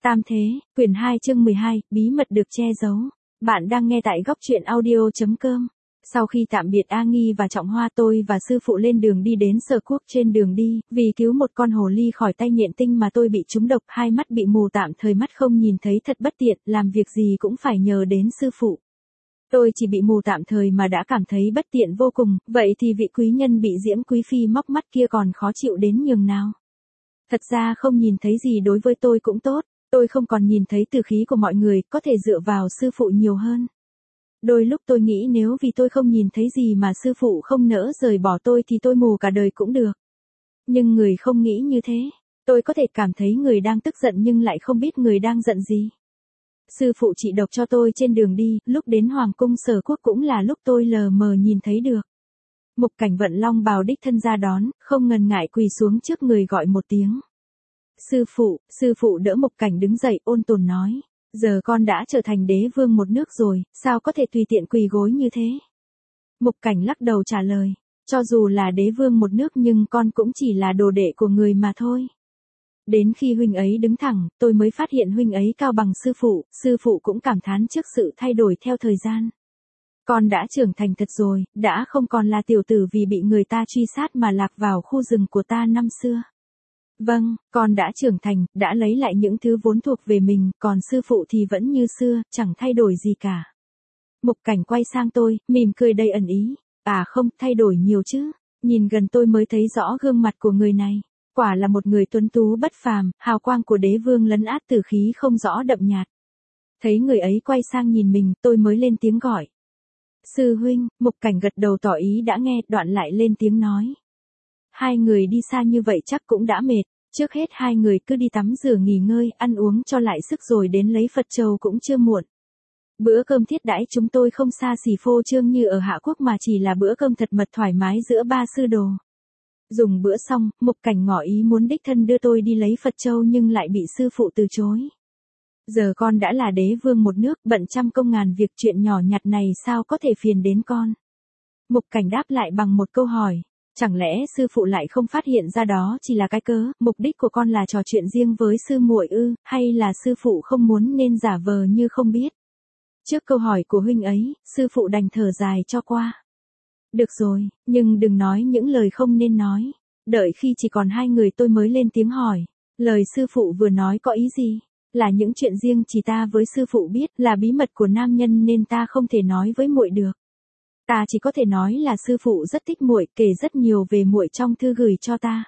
Tam Thế, quyển 2 chương 12, bí mật được che giấu. Bạn đang nghe tại góc truyện audio.com. Sau khi tạm biệt A Nghi và Trọng Hoa, tôi và sư phụ lên đường đi đến Sở Quốc. Trên đường đi, vì cứu một con hồ ly khỏi tay nhện tinh mà tôi bị trúng độc, hai mắt bị mù, tạm thời mắt không nhìn thấy, thật bất tiện, làm việc gì cũng phải nhờ đến sư phụ. Tôi chỉ bị mù tạm thời mà đã cảm thấy bất tiện vô cùng, vậy thì vị quý nhân bị Diễm Quý Phi móc mắt kia còn khó chịu đến nhường nào. Thật ra không nhìn thấy gì đối với tôi cũng tốt. Tôi không còn nhìn thấy từ khí của mọi người, có thể dựa vào sư phụ nhiều hơn. Đôi lúc tôi nghĩ nếu vì tôi không nhìn thấy gì mà sư phụ không nỡ rời bỏ tôi thì tôi mù cả đời cũng được. Nhưng người không nghĩ như thế. Tôi có thể cảm thấy người đang tức giận nhưng lại không biết người đang giận gì. Sư phụ trị độc cho tôi trên đường đi, lúc đến Hoàng cung Sở Quốc cũng là lúc tôi lờ mờ nhìn thấy được. Mục Cảnh vận long bào đích thân ra đón, không ngần ngại quỳ xuống trước người gọi một tiếng. Sư phụ đỡ Mục Cảnh đứng dậy, ôn tồn nói, giờ con đã trở thành đế vương một nước rồi, sao có thể tùy tiện quỳ gối như thế? Mục Cảnh lắc đầu trả lời, cho dù là đế vương một nước nhưng con cũng chỉ là đồ đệ của người mà thôi. Đến khi huynh ấy đứng thẳng, tôi mới phát hiện huynh ấy cao bằng sư phụ cũng cảm thán trước sự thay đổi theo thời gian. Con đã trưởng thành thật rồi, đã không còn là tiểu tử vì bị người ta truy sát mà lạc vào khu rừng của ta năm xưa. Vâng, con đã trưởng thành, đã lấy lại những thứ vốn thuộc về mình, còn sư phụ thì vẫn như xưa, chẳng thay đổi gì cả. Mục Cảnh quay sang tôi, mỉm cười đầy ẩn ý. À không, thay đổi nhiều chứ. Nhìn gần tôi mới thấy rõ gương mặt của người này. Quả là một người tuấn tú bất phàm, hào quang của đế vương lấn át tử khí không rõ đậm nhạt. Thấy người ấy quay sang nhìn mình, tôi mới lên tiếng gọi. Sư huynh. Mục Cảnh gật đầu tỏ ý đã nghe, đoạn lại lên tiếng nói. Hai người đi xa như vậy chắc cũng đã mệt. Trước hết hai người cứ đi tắm rửa nghỉ ngơi, ăn uống cho lại sức rồi đến lấy Phật trầu cũng chưa muộn. Bữa cơm thiết đãi chúng tôi không xa xỉ phô trương như ở Hạ Quốc mà chỉ là bữa cơm thật mật thoải mái giữa ba sư đồ. Dùng bữa xong, Mục Cảnh ngỏ ý muốn đích thân đưa tôi đi lấy Phật trầu nhưng lại bị sư phụ từ chối. Giờ con đã là đế vương một nước, bận trăm công ngàn việc, chuyện nhỏ nhặt này sao có thể phiền đến con? Mục Cảnh đáp lại bằng một câu hỏi. Chẳng lẽ sư phụ lại không phát hiện ra đó chỉ là cái cớ, mục đích của con là trò chuyện riêng với sư muội ư, hay là sư phụ không muốn nên giả vờ như không biết? Trước câu hỏi của huynh ấy, sư phụ đành thở dài cho qua. Được rồi, nhưng đừng nói những lời không nên nói. Đợi khi chỉ còn hai người tôi mới lên tiếng hỏi. Lời sư phụ vừa nói có ý gì? Là những chuyện riêng chỉ ta với sư phụ biết, là bí mật của nam nhân nên ta không thể nói với muội được. Ta chỉ có thể nói là sư phụ rất thích muội, kể rất nhiều về muội trong thư gửi cho ta.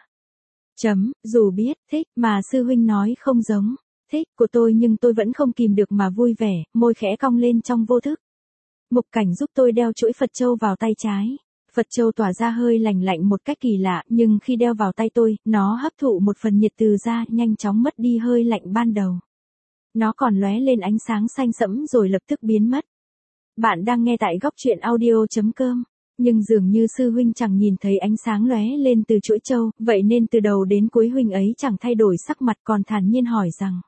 Dù biết, thích, mà sư huynh nói không giống, thích của tôi nhưng tôi vẫn không kìm được mà vui vẻ, môi khẽ cong lên trong vô thức. Mục Cảnh giúp tôi đeo chuỗi Phật trâu vào tay trái. Phật trâu tỏa ra hơi lạnh lạnh một cách kỳ lạ, nhưng khi đeo vào tay tôi, nó hấp thụ một phần nhiệt từ da, nhanh chóng mất đi hơi lạnh ban đầu. Nó còn lóe lên ánh sáng xanh sẫm rồi lập tức biến mất. Bạn đang nghe tại góc truyện audio.com, nhưng dường như sư huynh chẳng nhìn thấy ánh sáng lóe lên từ chuỗi trâu, vậy nên từ đầu đến cuối huynh ấy chẳng thay đổi sắc mặt còn thản nhiên hỏi rằng: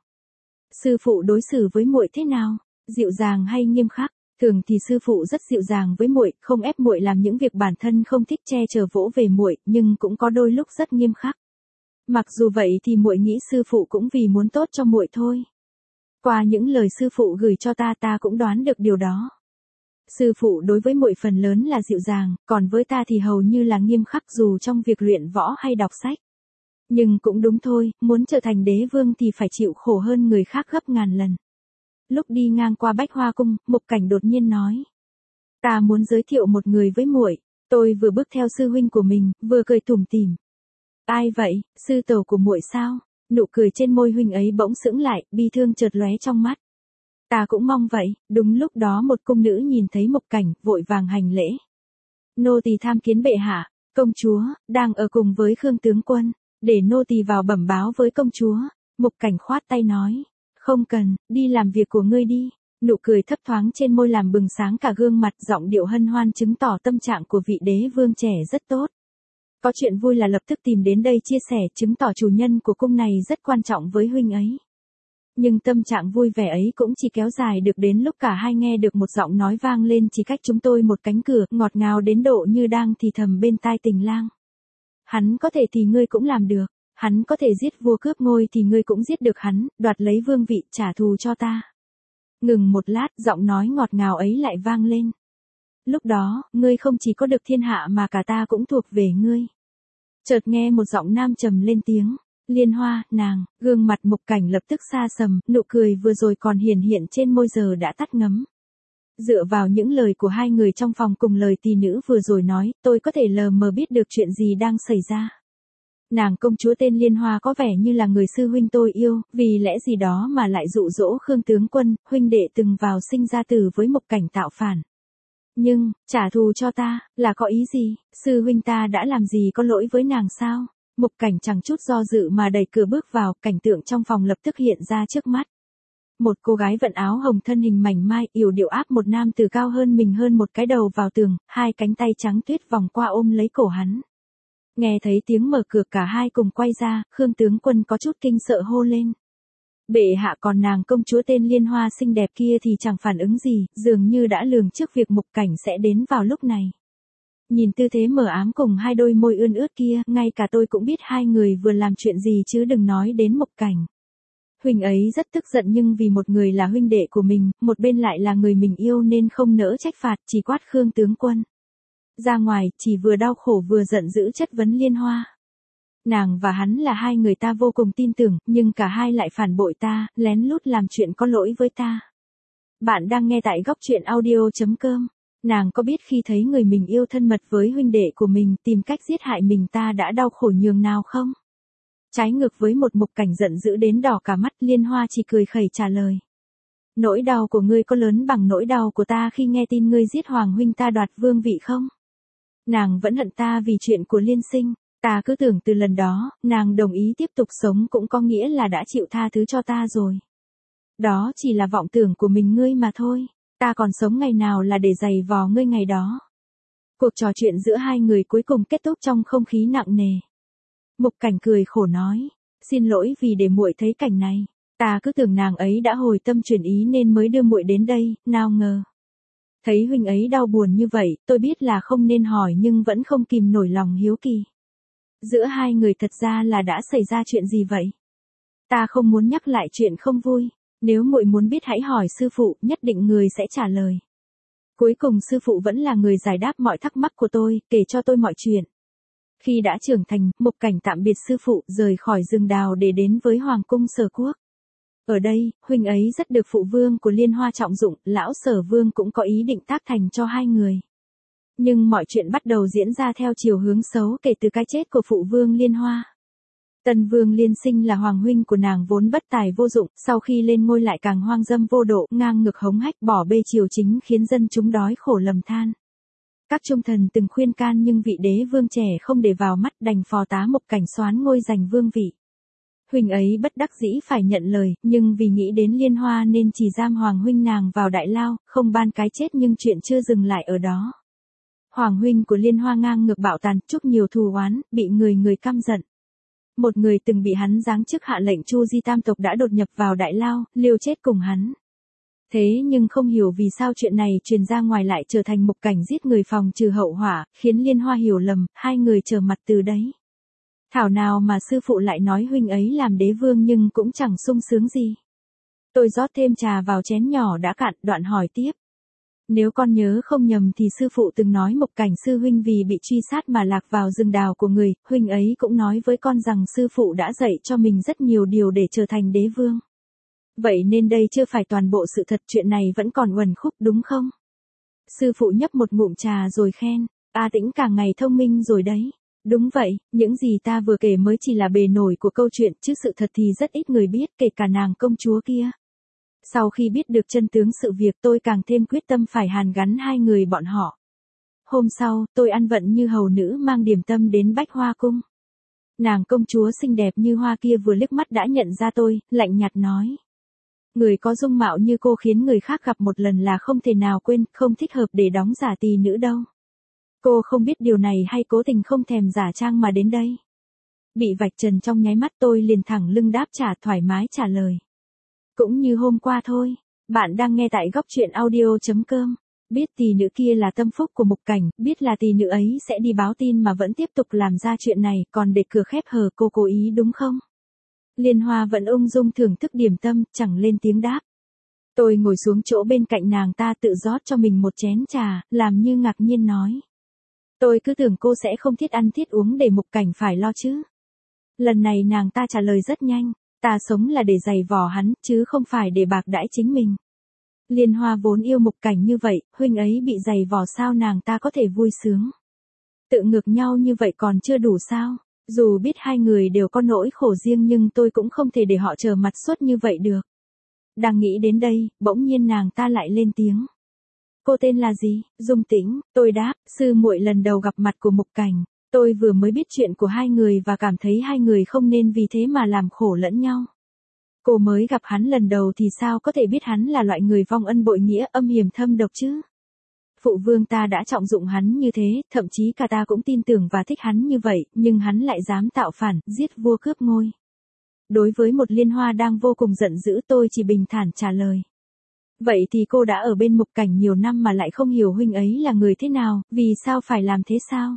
sư phụ đối xử với muội thế nào? Dịu dàng hay nghiêm khắc? Thường thì sư phụ rất dịu dàng với muội, không ép muội làm những việc bản thân không thích, che chở vỗ về muội, nhưng cũng có đôi lúc rất nghiêm khắc. Mặc dù vậy thì muội nghĩ sư phụ cũng vì muốn tốt cho muội thôi. Qua những lời sư phụ gửi cho ta cũng đoán được điều đó. Sư phụ đối với muội phần lớn là dịu dàng, còn với ta thì hầu như là nghiêm khắc dù trong việc luyện võ hay đọc sách. Nhưng cũng đúng thôi, muốn trở thành đế vương thì phải chịu khổ hơn người khác gấp ngàn lần. Lúc đi ngang qua Bách Hoa Cung, Mục Cảnh đột nhiên nói. Ta muốn giới thiệu một người với muội. Tôi vừa bước theo sư huynh của mình, vừa cười tủm tỉm. Ai vậy, sư tổ của muội sao? Nụ cười trên môi huynh ấy bỗng sững lại, bi thương chợt lóe trong mắt. Ta cũng mong vậy. Đúng lúc đó một cung nữ nhìn thấy Mục Cảnh, vội vàng hành lễ. Nô tỳ tham kiến bệ hạ, công chúa, đang ở cùng với Khương tướng quân, để nô tỳ vào bẩm báo với công chúa. Mục Cảnh khoát tay nói. Không cần, đi làm việc của ngươi đi. Nụ cười thấp thoáng trên môi làm bừng sáng cả gương mặt, giọng điệu hân hoan chứng tỏ tâm trạng của vị đế vương trẻ rất tốt. Có chuyện vui là lập tức tìm đến đây chia sẻ, chứng tỏ chủ nhân của cung này rất quan trọng với huynh ấy. Nhưng tâm trạng vui vẻ ấy cũng chỉ kéo dài được đến lúc cả hai nghe được một giọng nói vang lên chỉ cách chúng tôi một cánh cửa, ngọt ngào đến độ như đang thì thầm bên tai Tình Lang. Hắn có thể thì ngươi cũng làm được. Hắn có thể giết vua cướp ngôi thì ngươi cũng giết được hắn, đoạt lấy vương vị trả thù cho ta. Ngừng một lát, giọng nói ngọt ngào ấy lại vang lên. Lúc đó, ngươi không chỉ có được thiên hạ mà cả ta cũng thuộc về ngươi. Chợt nghe một giọng nam trầm lên tiếng. Liên Hoa, nàng, gương mặt Mục Cảnh lập tức xa sầm, nụ cười vừa rồi còn hiển hiện trên môi giờ đã tắt ngấm. Dựa vào những lời của hai người trong phòng cùng lời tỷ nữ vừa rồi nói, tôi có thể lờ mờ biết được chuyện gì đang xảy ra. Nàng công chúa tên Liên Hoa có vẻ như là người sư huynh tôi yêu, vì lẽ gì đó mà lại dụ dỗ Khương tướng quân, huynh đệ từng vào sinh ra tử với Mục Cảnh tạo phản. Nhưng, trả thù cho ta, là có ý gì, sư huynh ta đã làm gì có lỗi với nàng sao? Mục Cảnh chẳng chút do dự mà đẩy cửa bước vào, cảnh tượng trong phòng lập tức hiện ra trước mắt. Một cô gái vận áo hồng thân hình mảnh mai, yểu điệu áp một nam tử cao hơn mình hơn một cái đầu vào tường, hai cánh tay trắng tuyết vòng qua ôm lấy cổ hắn. Nghe thấy tiếng mở cửa cả hai cùng quay ra, Khương tướng quân có chút kinh sợ hô lên. Bệ hạ, còn nàng công chúa tên Liên Hoa xinh đẹp kia thì chẳng phản ứng gì, dường như đã lường trước việc Mục Cảnh sẽ đến vào lúc này. Nhìn tư thế mờ ám cùng hai đôi môi ươn ướt kia, ngay cả tôi cũng biết hai người vừa làm chuyện gì chứ đừng nói đến Mục Cảnh. Huynh ấy rất tức giận nhưng vì một người là huynh đệ của mình, một bên lại là người mình yêu nên không nỡ trách phạt, chỉ quát Khương tướng quân. Ra ngoài, chỉ vừa đau khổ vừa giận dữ chất vấn Liên Hoa. Nàng và hắn là hai người ta vô cùng tin tưởng, nhưng cả hai lại phản bội ta, lén lút làm chuyện có lỗi với ta. Bạn đang nghe tại góc truyện audio.com. Nàng có biết khi thấy người mình yêu thân mật với huynh đệ của mình tìm cách giết hại mình ta đã đau khổ nhường nào không? Trái ngược với một Mục Cảnh giận dữ đến đỏ cả mắt, Liên Hoa chỉ cười khẩy trả lời. Nỗi đau của ngươi có lớn bằng nỗi đau của ta khi nghe tin ngươi giết hoàng huynh ta đoạt vương vị không? Nàng vẫn hận ta vì chuyện của Liên Sinh, ta cứ tưởng từ lần đó, nàng đồng ý tiếp tục sống cũng có nghĩa là đã chịu tha thứ cho ta rồi. Đó chỉ là vọng tưởng của mình ngươi mà thôi, ta còn sống ngày nào là để giày vò ngươi ngày đó. Cuộc trò chuyện giữa hai người cuối cùng kết thúc trong không khí nặng nề. Mục Cảnh cười khổ nói, xin lỗi vì để muội thấy cảnh này, ta cứ tưởng nàng ấy đã hồi tâm chuyển ý nên mới đưa muội đến đây, nào ngờ. Thấy huynh ấy đau buồn như vậy, tôi biết là không nên hỏi nhưng vẫn không kìm nổi lòng hiếu kỳ. Giữa hai người thật ra là đã xảy ra chuyện gì vậy? Ta không muốn nhắc lại chuyện không vui, nếu muội muốn biết hãy hỏi sư phụ, nhất định người sẽ trả lời. Cuối cùng sư phụ vẫn là người giải đáp mọi thắc mắc của tôi, kể cho tôi mọi chuyện. Khi đã trưởng thành, Mục Cảnh tạm biệt sư phụ, rời khỏi rừng đào để đến với Hoàng cung Sở Quốc. Ở đây, huynh ấy rất được phụ vương của Liên Hoa trọng dụng, lão Sở Vương cũng có ý định tác thành cho hai người. Nhưng mọi chuyện bắt đầu diễn ra theo chiều hướng xấu kể từ cái chết của phụ vương Liên Hoa. Tân vương Liên Sinh là hoàng huynh của nàng vốn bất tài vô dụng, sau khi lên ngôi lại càng hoang dâm vô độ, ngang ngược hống hách bỏ bê triều chính khiến dân chúng đói khổ lầm than. Các trung thần từng khuyên can nhưng vị đế vương trẻ không để vào mắt, đành phò tá Mục Cảnh soán ngôi giành vương vị. Huynh ấy bất đắc dĩ phải nhận lời, nhưng vì nghĩ đến Liên Hoa nên chỉ giam hoàng huynh nàng vào đại lao, không ban cái chết nhưng chuyện chưa dừng lại ở đó. Hoàng huynh của Liên Hoa ngang ngược bạo tàn, chuốc nhiều thù oán, bị người người căm giận. Một người từng bị hắn giáng chức hạ lệnh Chu Di tam tộc đã đột nhập vào đại lao, liều chết cùng hắn. Thế nhưng không hiểu vì sao chuyện này truyền ra ngoài lại trở thành Mục Cảnh giết người phòng trừ hậu họa, khiến Liên Hoa hiểu lầm, hai người trở mặt từ đấy. Thảo nào mà sư phụ lại nói huynh ấy làm đế vương nhưng cũng chẳng sung sướng gì. Tôi rót thêm trà vào chén nhỏ đã cạn, đoạn hỏi tiếp. Nếu con nhớ không nhầm thì sư phụ từng nói Mục Cảnh sư huynh vì bị truy sát mà lạc vào rừng đào của người, huynh ấy cũng nói với con rằng sư phụ đã dạy cho mình rất nhiều điều để trở thành đế vương. Vậy nên đây chưa phải toàn bộ sự thật, chuyện này vẫn còn uẩn khúc đúng không? Sư phụ nhấp một ngụm trà rồi khen, A Tĩnh càng ngày thông minh rồi đấy. Đúng vậy, những gì ta vừa kể mới chỉ là bề nổi của câu chuyện chứ sự thật thì rất ít người biết, kể cả nàng công chúa kia. Sau khi biết được chân tướng sự việc tôi càng thêm quyết tâm phải hàn gắn hai người bọn họ. Hôm sau, tôi ăn vận như hầu nữ mang điểm tâm đến Bách Hoa Cung. Nàng công chúa xinh đẹp như hoa kia vừa liếc mắt đã nhận ra tôi, lạnh nhạt nói. Người có dung mạo như cô khiến người khác gặp một lần là không thể nào quên, không thích hợp để đóng giả tỳ nữ đâu. Cô không biết điều này hay cố tình không thèm giả trang mà đến đây? Bị vạch trần trong nháy mắt tôi liền thẳng lưng đáp trả thoải mái trả lời. Cũng như hôm qua thôi, bạn đang nghe tại góc truyện audio.com. Biết tỷ nữ kia là tâm phúc của Mục Cảnh, biết là tỷ nữ ấy sẽ đi báo tin mà vẫn tiếp tục làm ra chuyện này, còn để cửa khép hờ, cô cố ý đúng không? Liên Hoa vẫn ung dung thưởng thức điểm tâm, chẳng lên tiếng đáp. Tôi ngồi xuống chỗ bên cạnh nàng ta tự rót cho mình một chén trà, làm như ngạc nhiên nói. Tôi cứ tưởng cô sẽ không thiết ăn thiết uống để Mục Cảnh phải lo chứ. Lần này nàng ta trả lời rất nhanh, ta sống là để giày vò hắn, chứ không phải để bạc đãi chính mình. Liên Hoa vốn yêu Mục Cảnh như vậy, huynh ấy bị giày vò sao nàng ta có thể vui sướng. Tự ngược nhau như vậy còn chưa đủ sao, dù biết hai người đều có nỗi khổ riêng nhưng tôi cũng không thể để họ trở mặt suốt như vậy được. Đang nghĩ đến đây, bỗng nhiên nàng ta lại lên tiếng. Cô tên là gì? Dung Tĩnh, tôi đáp, sư muội lần đầu gặp mặt của Mục Cảnh, tôi vừa mới biết chuyện của hai người và cảm thấy hai người không nên vì thế mà làm khổ lẫn nhau. Cô mới gặp hắn lần đầu thì sao có thể biết hắn là loại người vong ân bội nghĩa âm hiểm thâm độc chứ? Phụ vương ta đã trọng dụng hắn như thế, thậm chí cả ta cũng tin tưởng và thích hắn như vậy, nhưng hắn lại dám tạo phản, giết vua cướp ngôi. Đối với một Liên Hoa đang vô cùng giận dữ tôi chỉ bình thản trả lời. Vậy thì cô đã ở bên Mục Cảnh nhiều năm mà lại không hiểu huynh ấy là người thế nào, vì sao phải làm thế sao?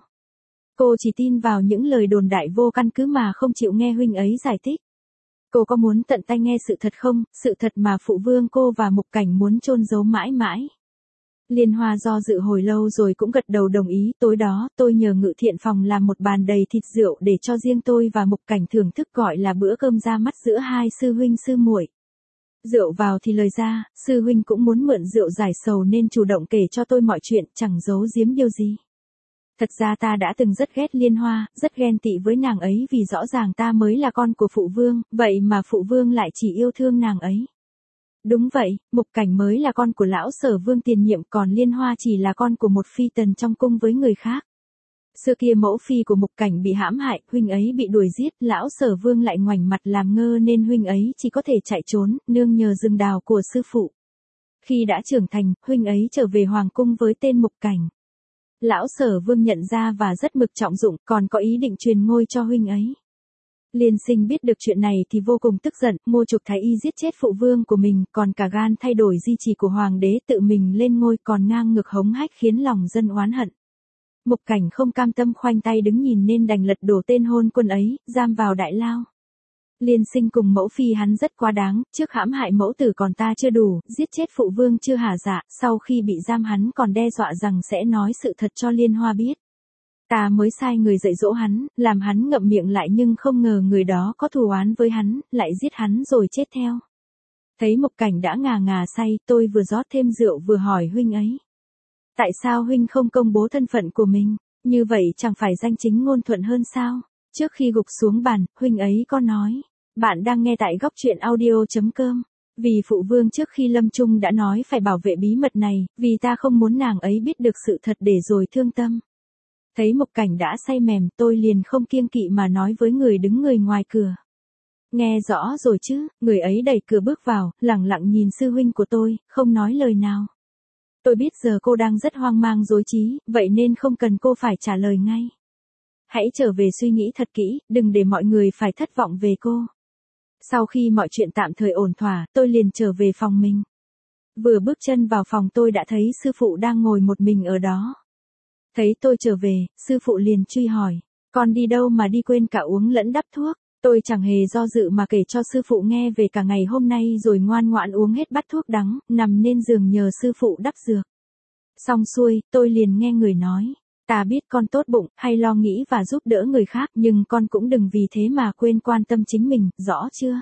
Cô chỉ tin vào những lời đồn đại vô căn cứ mà không chịu nghe huynh ấy giải thích. Cô có muốn tận tay nghe sự thật không, sự thật mà phụ vương cô và Mục Cảnh muốn chôn giấu mãi mãi? Liên Hoa do dự hồi lâu rồi cũng gật đầu đồng ý. Tối đó tôi nhờ Ngự Thiện phòng làm một bàn đầy thịt rượu để cho riêng tôi và Mục Cảnh thưởng thức, gọi là bữa cơm ra mắt giữa hai sư huynh sư muội. Rượu vào thì lời ra, sư huynh cũng muốn mượn rượu giải sầu nên chủ động kể cho tôi mọi chuyện, chẳng giấu giếm điều gì. Thật ra ta đã từng rất ghét Liên Hoa, rất ghen tị với nàng ấy vì rõ ràng ta mới là con của phụ vương, vậy mà phụ vương lại chỉ yêu thương nàng ấy. Đúng vậy, Mục Cảnh mới là con của lão Sở Vương tiền nhiệm, còn Liên Hoa chỉ là con của một phi tần trong cung với người khác. Xưa kia mẫu phi của Mục Cảnh bị hãm hại, huynh ấy bị đuổi giết, lão Sở Vương lại ngoảnh mặt làm ngơ nên huynh ấy chỉ có thể chạy trốn, nương nhờ rừng đào của sư phụ. Khi đã trưởng thành, huynh ấy trở về hoàng cung với tên Mục Cảnh. Lão Sở Vương nhận ra và rất mực trọng dụng, còn có ý định truyền ngôi cho huynh ấy. Liên Sinh biết được chuyện này thì vô cùng tức giận, mua chuộc thái y giết chết phụ vương của mình, còn cả gan thay đổi di chỉ của hoàng đế tự mình lên ngôi, còn ngang ngược hống hách khiến lòng dân oán hận. Mục Cảnh không cam tâm khoanh tay đứng nhìn nên đành lật đổ tên hôn quân ấy, giam vào đại lao. Liên Sinh cùng mẫu phi hắn rất quá đáng, trước hãm hại mẫu tử còn ta chưa đủ, giết chết phụ vương chưa hả dạ, sau khi bị giam hắn còn đe dọa rằng sẽ nói sự thật cho Liên Hoa biết. Ta mới sai người dạy dỗ hắn, làm hắn ngậm miệng lại nhưng không ngờ người đó có thù oán với hắn, lại giết hắn rồi chết theo. Thấy Mục Cảnh đã ngà ngà say, tôi vừa rót thêm rượu vừa hỏi huynh ấy. Tại sao huynh không công bố thân phận của mình, như vậy chẳng phải danh chính ngôn thuận hơn sao? Trước khi gục xuống bàn, huynh ấy có nói. Bạn đang nghe tại góc truyện audio.com. Vì phụ vương trước khi lâm chung đã nói phải bảo vệ bí mật này, vì ta không muốn nàng ấy biết được sự thật để rồi thương tâm. Thấy Mục Cảnh đã say mềm, tôi liền không kiêng kỵ mà nói với người đứng người ngoài cửa. Nghe rõ rồi chứ, người ấy đẩy cửa bước vào, lẳng lặng nhìn sư huynh của tôi, không nói lời nào. Tôi biết giờ cô đang rất hoang mang rối trí, vậy nên không cần cô phải trả lời ngay. Hãy trở về suy nghĩ thật kỹ, đừng để mọi người phải thất vọng về cô. Sau khi mọi chuyện tạm thời ổn thỏa, tôi liền trở về phòng mình. Vừa bước chân vào phòng tôi đã thấy sư phụ đang ngồi một mình ở đó. Thấy tôi trở về, sư phụ liền truy hỏi, con đi đâu mà đi quên cả uống lẫn đắp thuốc? Tôi chẳng hề do dự mà kể cho sư phụ nghe về cả ngày hôm nay rồi ngoan ngoãn uống hết bát thuốc đắng, nằm lên giường nhờ sư phụ đắp dược. Xong xuôi, tôi liền nghe người nói, ta biết con tốt bụng, hay lo nghĩ và giúp đỡ người khác, nhưng con cũng đừng vì thế mà quên quan tâm chính mình, rõ chưa?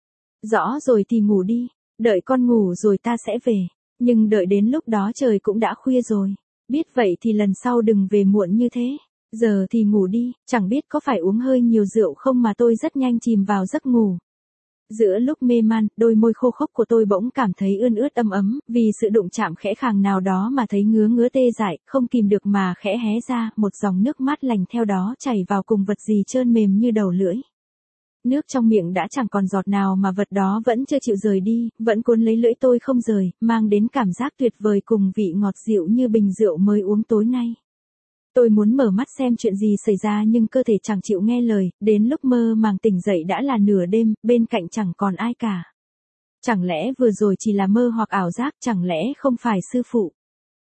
Rõ rồi thì ngủ đi, đợi con ngủ rồi ta sẽ về, nhưng đợi đến lúc đó trời cũng đã khuya rồi. Biết vậy thì lần sau đừng về muộn như thế. Giờ thì ngủ đi, chẳng biết có phải uống hơi nhiều rượu không mà tôi rất nhanh chìm vào giấc ngủ. Giữa lúc mê man, đôi môi khô khốc của tôi bỗng cảm thấy ươn ướt ấm ấm, vì sự đụng chạm khẽ khàng nào đó mà thấy ngứa ngứa tê dại, không kìm được mà khẽ hé ra, một dòng nước mát lành theo đó chảy vào cùng vật gì trơn mềm như đầu lưỡi. Nước trong miệng đã chẳng còn giọt nào mà vật đó vẫn chưa chịu rời đi, vẫn cuốn lấy lưỡi tôi không rời, mang đến cảm giác tuyệt vời cùng vị ngọt dịu như bình rượu mới uống tối nay. Tôi muốn mở mắt xem chuyện gì xảy ra nhưng cơ thể chẳng chịu nghe lời, đến lúc mơ màng tỉnh dậy đã là nửa đêm, bên cạnh chẳng còn ai cả. Chẳng lẽ vừa rồi chỉ là mơ hoặc ảo giác, chẳng lẽ không phải sư phụ?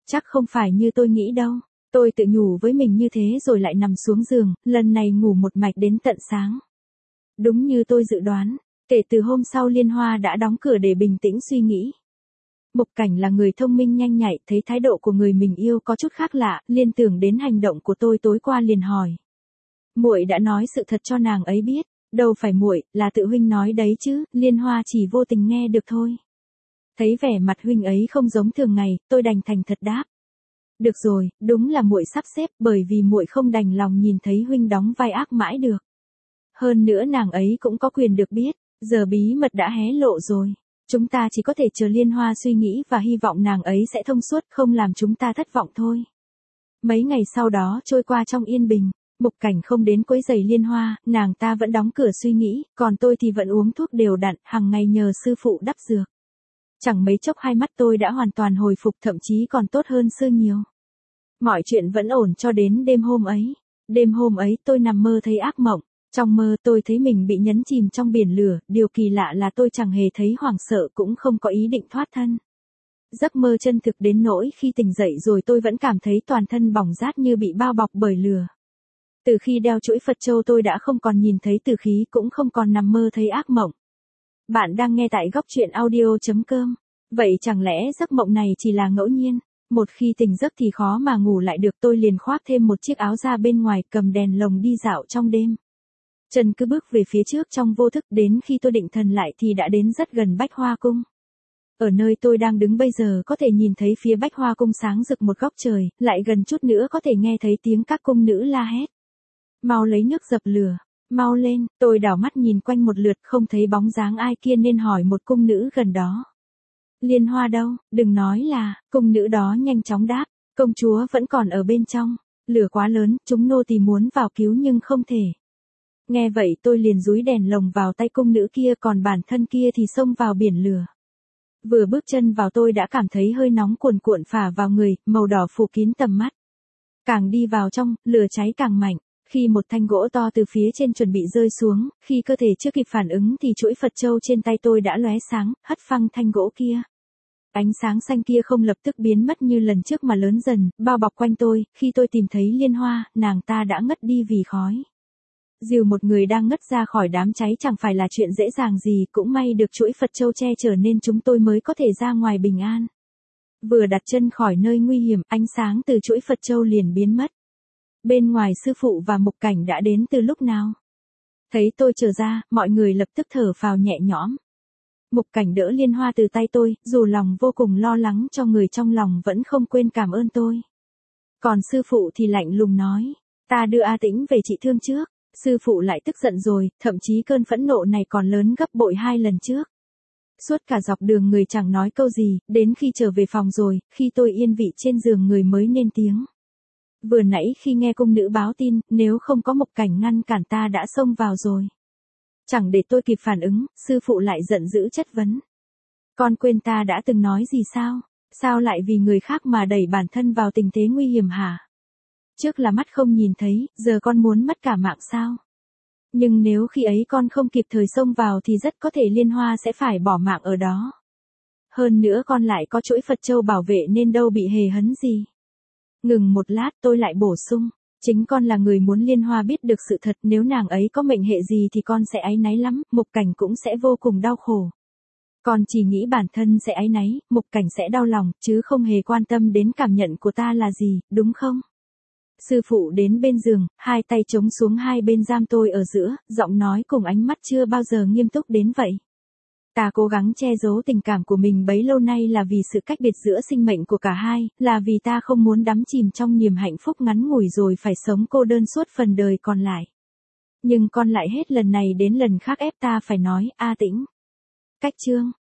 Chắc không phải như tôi nghĩ đâu. Tôi tự nhủ với mình như thế rồi lại nằm xuống giường, lần này ngủ một mạch đến tận sáng. Đúng như tôi dự đoán, kể từ hôm sau Liên Hoa đã đóng cửa để bình tĩnh suy nghĩ. Mục Cảnh là người thông minh nhanh nhạy, thấy thái độ của người mình yêu có chút khác lạ, liên tưởng đến hành động của tôi tối qua liền hỏi. Muội đã nói sự thật cho nàng ấy biết, đâu phải muội, là tự huynh nói đấy chứ, Liên Hoa chỉ vô tình nghe được thôi. Thấy vẻ mặt huynh ấy không giống thường ngày, tôi đành thành thật đáp. Được rồi, đúng là muội sắp xếp, bởi vì muội không đành lòng nhìn thấy huynh đóng vai ác mãi được. Hơn nữa nàng ấy cũng có quyền được biết, giờ bí mật đã hé lộ rồi. Chúng ta chỉ có thể chờ Liên Hoa suy nghĩ và hy vọng nàng ấy sẽ thông suốt, không làm chúng ta thất vọng thôi. Mấy ngày sau đó trôi qua trong yên bình, Mục Cảnh không đến quấy rầy Liên Hoa, nàng ta vẫn đóng cửa suy nghĩ, còn tôi thì vẫn uống thuốc đều đặn, hàng ngày nhờ sư phụ đắp dược. Chẳng mấy chốc hai mắt tôi đã hoàn toàn hồi phục, thậm chí còn tốt hơn xưa nhiều. Mọi chuyện vẫn ổn cho đến đêm hôm ấy. Đêm hôm ấy tôi nằm mơ thấy ác mộng. Trong mơ tôi thấy mình bị nhấn chìm trong biển lửa, điều kỳ lạ là tôi chẳng hề thấy hoảng sợ cũng không có ý định thoát thân. Giấc mơ chân thực đến nỗi khi tỉnh dậy rồi tôi vẫn cảm thấy toàn thân bỏng rát như bị bao bọc bởi lửa. Từ khi đeo chuỗi Phật châu tôi đã không còn nhìn thấy tử khí, cũng không còn nằm mơ thấy ác mộng. Bạn đang nghe tại góc truyện audio.com. Vậy chẳng lẽ giấc mộng này chỉ là ngẫu nhiên? Một khi tỉnh giấc thì khó mà ngủ lại được, tôi liền khoác thêm một chiếc áo ra bên ngoài, cầm đèn lồng đi dạo trong đêm. Chân cứ bước về phía trước trong vô thức, đến khi tôi định thần lại thì đã đến rất gần Bách Hoa Cung. Ở nơi tôi đang đứng bây giờ có thể nhìn thấy phía Bách Hoa Cung sáng rực một góc trời, lại gần chút nữa có thể nghe thấy tiếng các cung nữ la hét. Mau lấy nước dập lửa, mau lên, tôi đảo mắt nhìn quanh một lượt không thấy bóng dáng ai kia nên hỏi một cung nữ gần đó. Liên Hoa đâu, đừng nói là, cung nữ đó nhanh chóng đáp, công chúa vẫn còn ở bên trong, lửa quá lớn, chúng nô tỳ muốn vào cứu nhưng không thể. Nghe vậy tôi liền dúi đèn lồng vào tay cung nữ kia, còn bản thân kia thì xông vào biển lửa. Vừa bước chân vào tôi đã cảm thấy hơi nóng cuồn cuộn phả vào người, màu đỏ phủ kín tầm mắt. Càng đi vào trong, lửa cháy càng mạnh. Khi một thanh gỗ to từ phía trên chuẩn bị rơi xuống, khi cơ thể chưa kịp phản ứng thì chuỗi Phật châu trên tay tôi đã lóe sáng, hất phăng thanh gỗ kia. Ánh sáng xanh kia không lập tức biến mất như lần trước mà lớn dần, bao bọc quanh tôi. Khi tôi tìm thấy Liên Hoa, nàng ta đã ngất đi vì khói. Dìu một người đang ngất ra khỏi đám cháy chẳng phải là chuyện dễ dàng gì, cũng may được chuỗi Phật châu che chở nên chúng tôi mới có thể ra ngoài bình an. Vừa đặt chân khỏi nơi nguy hiểm, ánh sáng từ chuỗi Phật châu liền biến mất. Bên ngoài sư phụ và Mục Cảnh đã đến từ lúc nào? Thấy tôi trở ra, mọi người lập tức thở phào nhẹ nhõm. Mục Cảnh đỡ Liên Hoa từ tay tôi, dù lòng vô cùng lo lắng cho người trong lòng vẫn không quên cảm ơn tôi. Còn sư phụ thì lạnh lùng nói, ta đưa A Tĩnh về trị thương trước. Sư phụ lại tức giận rồi, thậm chí cơn phẫn nộ này còn lớn gấp bội 2 lần trước. Suốt cả dọc đường người chẳng nói câu gì, đến khi trở về phòng rồi, khi tôi yên vị trên giường người mới lên tiếng. Vừa nãy khi nghe cung nữ báo tin, nếu không có Mục Cảnh ngăn cản ta đã xông vào rồi. Chẳng để tôi kịp phản ứng, sư phụ lại giận dữ chất vấn. Con quên ta đã từng nói gì sao? Sao lại vì người khác mà đẩy bản thân vào tình thế nguy hiểm hả? Trước là mắt không nhìn thấy, giờ con muốn mất cả mạng sao? Nhưng nếu khi ấy con không kịp thời xông vào thì rất có thể Liên Hoa sẽ phải bỏ mạng ở đó. Hơn nữa con lại có chuỗi Phật châu bảo vệ nên đâu bị hề hấn gì. Ngừng một lát tôi lại bổ sung, chính con là người muốn Liên Hoa biết được sự thật, nếu nàng ấy có mệnh hệ gì thì con sẽ áy náy lắm, Mục Cảnh cũng sẽ vô cùng đau khổ. Con chỉ nghĩ bản thân sẽ áy náy, Mục Cảnh sẽ đau lòng, chứ không hề quan tâm đến cảm nhận của ta là gì, đúng không? Sư phụ đến bên giường, hai tay chống xuống hai bên giam tôi ở giữa, giọng nói cùng ánh mắt chưa bao giờ nghiêm túc đến vậy. Ta cố gắng che giấu tình cảm của mình bấy lâu nay là vì sự cách biệt giữa sinh mệnh của cả hai, là vì ta không muốn đắm chìm trong niềm hạnh phúc ngắn ngủi rồi phải sống cô đơn suốt phần đời còn lại. Nhưng con lại hết lần này đến lần khác ép ta phải nói, A Tĩnh. Cách chương.